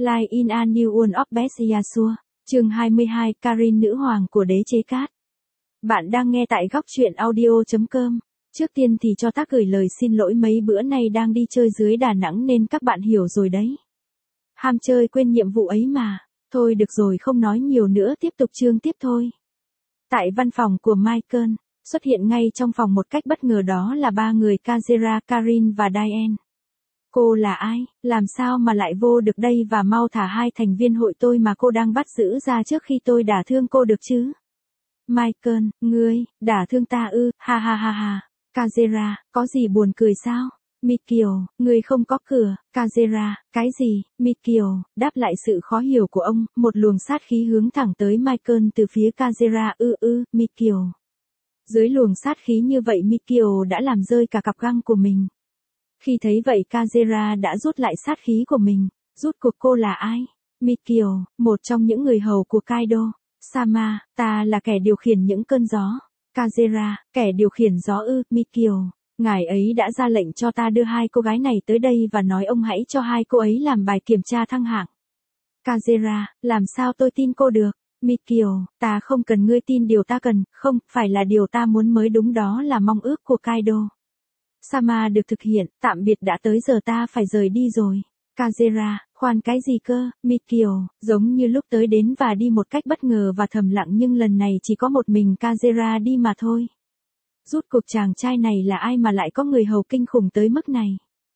Lie in a new world of best Yasua. Chương 22, Karin nữ hoàng của đế chế cát. Bạn đang nghe tại góc truyện audio.com. Trước tiên thì cho tác gửi lời xin lỗi mấy bữa nay đang đi chơi dưới Đà Nẵng nên các bạn hiểu rồi đấy. Ham chơi quên nhiệm vụ ấy mà. Thôi được rồi, không nói nhiều nữa, tiếp tục chương tiếp thôi. Tại văn phòng của Michael, xuất hiện ngay trong phòng một cách bất ngờ đó là ba người Kazera, Karin và Diane. Cô là ai, làm sao mà lại vô được đây, và mau thả hai thành viên hội tôi mà cô đang bắt giữ ra trước khi tôi đả thương cô được chứ. Michael, ngươi, đả thương ta ư, ha ha ha ha. Kazera, có gì buồn cười sao? Mikio, ngươi không có cửa. Kazera, cái gì? Mikio, đáp lại sự khó hiểu của ông, một luồng sát khí hướng thẳng tới Michael từ phía Kazera. Mikio. Dưới luồng sát khí như vậy Mikio đã làm rơi cả cặp găng của mình. Khi thấy vậy Kazera đã rút lại sát khí của mình. Rút cuộc cô là ai? Mikio, một trong những người hầu của Kaido. Sama, ta là kẻ điều khiển những cơn gió. Kazera, kẻ điều khiển gió ư? Mikio, ngài ấy đã ra lệnh cho ta đưa hai cô gái này tới đây và nói ông hãy cho hai cô ấy làm bài kiểm tra thăng hạng. Kazera, làm sao tôi tin cô được? Mikio, ta không cần ngươi tin, điều ta cần, không, phải là điều ta muốn mới đúng, đó là mong ước của Kaido. Sama được thực hiện, tạm biệt, đã tới giờ ta phải rời đi rồi. Kazera, khoan cái gì cơ? Mikio, giống như lúc tới đến và đi một cách bất ngờ và thầm lặng, nhưng lần này chỉ có một mình Kazera đi mà thôi. Rút cuộc chàng trai này là ai mà lại có người hầu kinh khủng tới mức này?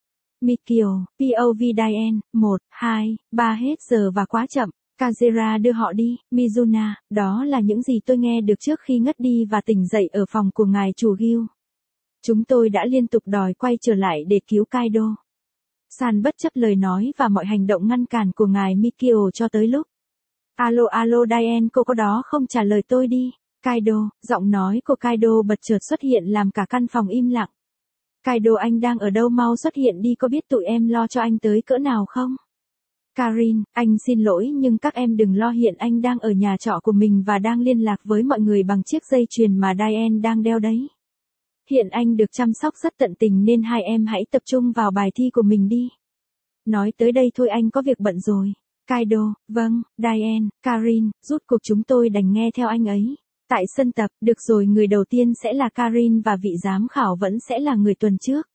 Mikio, POV Diane, 1, 2, 3 hết giờ và quá chậm. Kazera đưa họ đi. Mizuna, đó là những gì tôi nghe được trước khi ngất đi và tỉnh dậy ở phòng của ngài chủ Gil. Chúng tôi đã liên tục đòi quay trở lại để cứu Kaido. San bất chấp lời nói và mọi hành động ngăn cản của ngài Mikio cho tới lúc. Alo Diane, cô có đó không, trả lời tôi đi. Kaido, giọng nói của Kaido bật chợt xuất hiện làm cả căn phòng im lặng. Kaido, anh đang ở đâu, mau xuất hiện đi, có biết tụi em lo cho anh tới cỡ nào không? Karin, anh xin lỗi nhưng các em đừng lo, hiện anh đang ở nhà trọ của mình và đang liên lạc với mọi người bằng chiếc dây chuyền mà Diane đang đeo đấy. Hiện anh được chăm sóc rất tận tình nên hai em hãy tập trung vào bài thi của mình đi. Nói tới đây thôi, anh có việc bận rồi. Kaido, vâng, Diane, Karin, rút cuộc chúng tôi đành nghe theo anh ấy. Tại sân tập, được rồi, người đầu tiên sẽ là Karin và vị giám khảo vẫn sẽ là người tuần trước.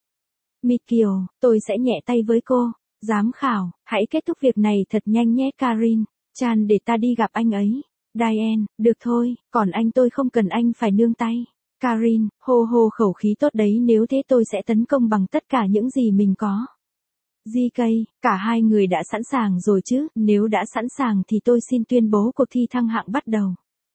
Mikio, tôi sẽ nhẹ tay với cô. Giám khảo, hãy kết thúc việc này thật nhanh nhé Karin. Chan, để ta đi gặp anh ấy. Diane, được thôi, còn anh tôi không cần anh phải nương tay. Karin, hô khẩu khí tốt đấy, nếu thế tôi sẽ tấn công bằng tất cả những gì mình có. GK, cả hai người đã sẵn sàng rồi chứ? Nếu đã sẵn sàng thì tôi xin tuyên bố cuộc thi thăng hạng bắt đầu.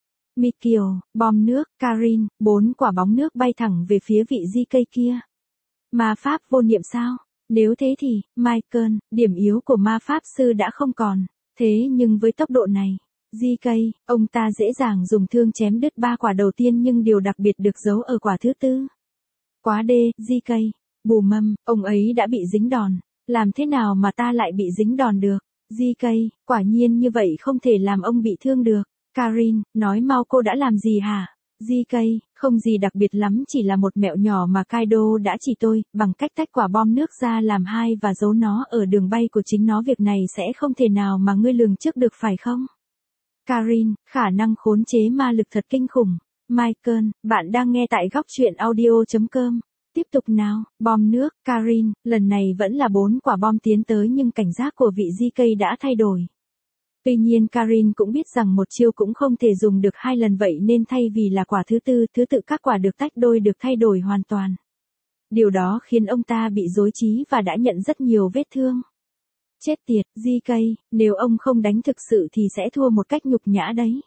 Mikio, bom nước. Karin, 4 quả bóng nước bay thẳng về phía vị GK kia. Ma pháp vô niệm sao? Nếu thế thì, Michael, điểm yếu của ma pháp sư đã không còn. Thế nhưng với tốc độ này, GK, ông ta dễ dàng dùng thương chém đứt 3 quả đầu tiên, nhưng điều đặc biệt được giấu ở quả thứ tư. Quá đê, GK. Bù mâm, ông ấy đã bị dính đòn. Làm thế nào mà ta lại bị dính đòn được? GK, quả nhiên như vậy không thể làm ông bị thương được. Karin, nói mau, cô đã làm gì hả? GK, không gì đặc biệt lắm, chỉ là một mẹo nhỏ mà Kaido đã chỉ tôi, bằng cách tách quả bom nước ra làm hai và giấu nó ở đường bay của chính nó. Việc này sẽ không thể nào mà ngươi lường trước được phải không? Karin, khả năng khống chế ma lực thật kinh khủng. Michael, bạn đang nghe tại góc truyện audio.com. Tiếp tục nào, bom nước. Karin, lần này vẫn là 4 quả bom tiến tới, nhưng cảnh giác của vị GK đã thay đổi. Tuy nhiên Karin cũng biết rằng một chiêu cũng không thể dùng được 2 lần, vậy nên thay vì là quả thứ tư, thứ tự các quả được tách đôi được thay đổi hoàn toàn. Điều đó khiến ông ta bị rối trí và đã nhận rất nhiều vết thương. Chết tiệt, GK, nếu ông không đánh thực sự thì sẽ thua một cách nhục nhã đấy.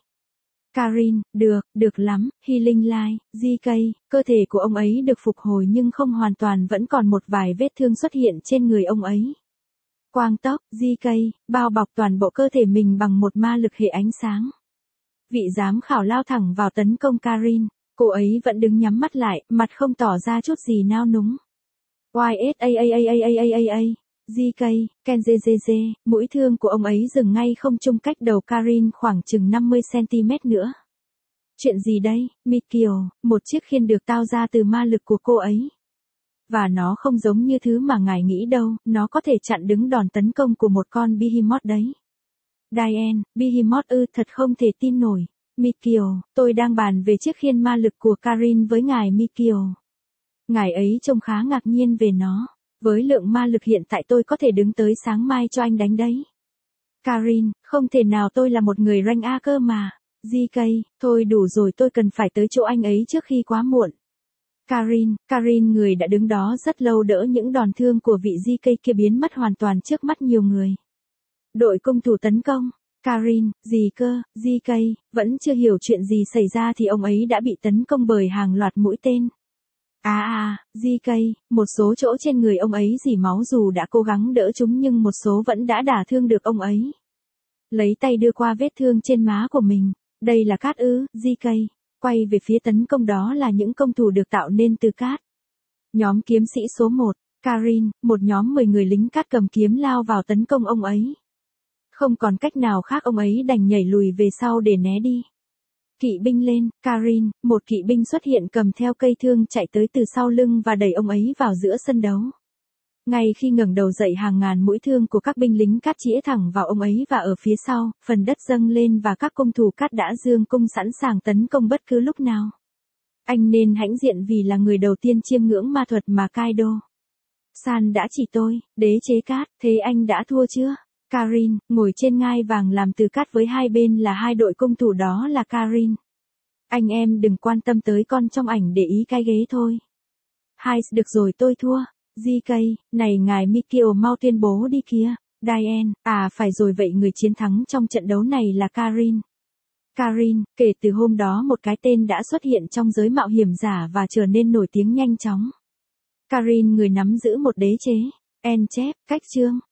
Karin, được lắm, Healing Light. GK, cơ thể của ông ấy được phục hồi nhưng không hoàn toàn, vẫn còn một vài vết thương xuất hiện trên người ông ấy. Quang tốc, GK, bao bọc toàn bộ cơ thể mình bằng một ma lực hệ ánh sáng. Vị giám khảo lao thẳng vào tấn công Karin. Cô ấy vẫn đứng nhắm mắt lại, mặt không tỏ ra chút gì nao núng. YSAAAAAAAA. GK, Kenjejeze, mũi thương của ông ấy dừng ngay không trung cách đầu Karin khoảng chừng 50cm nữa. Chuyện gì đây, Mikio? Một chiếc khiên được tạo ra từ ma lực của cô ấy. Và nó không giống như thứ mà ngài nghĩ đâu, nó có thể chặn đứng đòn tấn công của một con Behemoth đấy. Diane, Behemoth ư, thật không thể tin nổi. Mikio, tôi đang bàn về chiếc khiên ma lực của Karin với ngài Mikio. Ngài ấy trông khá ngạc nhiên về nó. Với lượng ma lực hiện tại tôi có thể đứng tới sáng mai cho anh đánh đấy. Karin, không thể nào, tôi là một người rank A cơ mà. GK, thôi đủ rồi, tôi cần phải tới chỗ anh ấy trước khi quá muộn. Karin người đã đứng đó rất lâu đỡ những đòn thương của vị GK kia biến mất hoàn toàn trước mắt nhiều người. Đội cung thủ tấn công. Karin, gì cơ, GK, vẫn chưa hiểu chuyện gì xảy ra thì ông ấy đã bị tấn công bởi hàng loạt mũi tên. GK, một số chỗ trên người ông ấy rỉ máu, dù đã cố gắng đỡ chúng nhưng một số vẫn đã đả thương được ông ấy. Lấy tay đưa qua vết thương trên má của mình. Đây là cát ư, GK. Quay về phía tấn công, đó là những công thủ được tạo nên từ cát. Nhóm kiếm sĩ số 1, Karin, một nhóm 10 người lính cát cầm kiếm lao vào tấn công ông ấy. Không còn cách nào khác, ông ấy đành nhảy lùi về sau để né đi. Kỵ binh lên, Karin, một kỵ binh xuất hiện cầm theo cây thương chạy tới từ sau lưng và đẩy ông ấy vào giữa sân đấu. Ngay khi ngẩng đầu dậy, hàng ngàn mũi thương của các binh lính cát chĩa thẳng vào ông ấy và ở phía sau, phần đất dâng lên và các cung thủ cát đã giương cung sẵn sàng tấn công bất cứ lúc nào. Anh nên hãnh diện vì là người đầu tiên chiêm ngưỡng ma thuật mà Kaido San đã chỉ tôi, đế chế cát, thế anh đã thua chưa? Karin, ngồi trên ngai vàng làm từ cát với hai bên là hai đội cung thủ, đó là Karin. Anh em đừng quan tâm tới con trong ảnh, để ý cái ghế thôi. Hai, được rồi, tôi thua. GK, này ngài Mikio, mau tuyên bố đi kìa. Diane, phải rồi, vậy người chiến thắng trong trận đấu này là Karin. Karin, kể từ hôm đó một cái tên đã xuất hiện trong giới mạo hiểm giả và trở nên nổi tiếng nhanh chóng. Karin, người nắm giữ một đế chế. Chép, cách chương.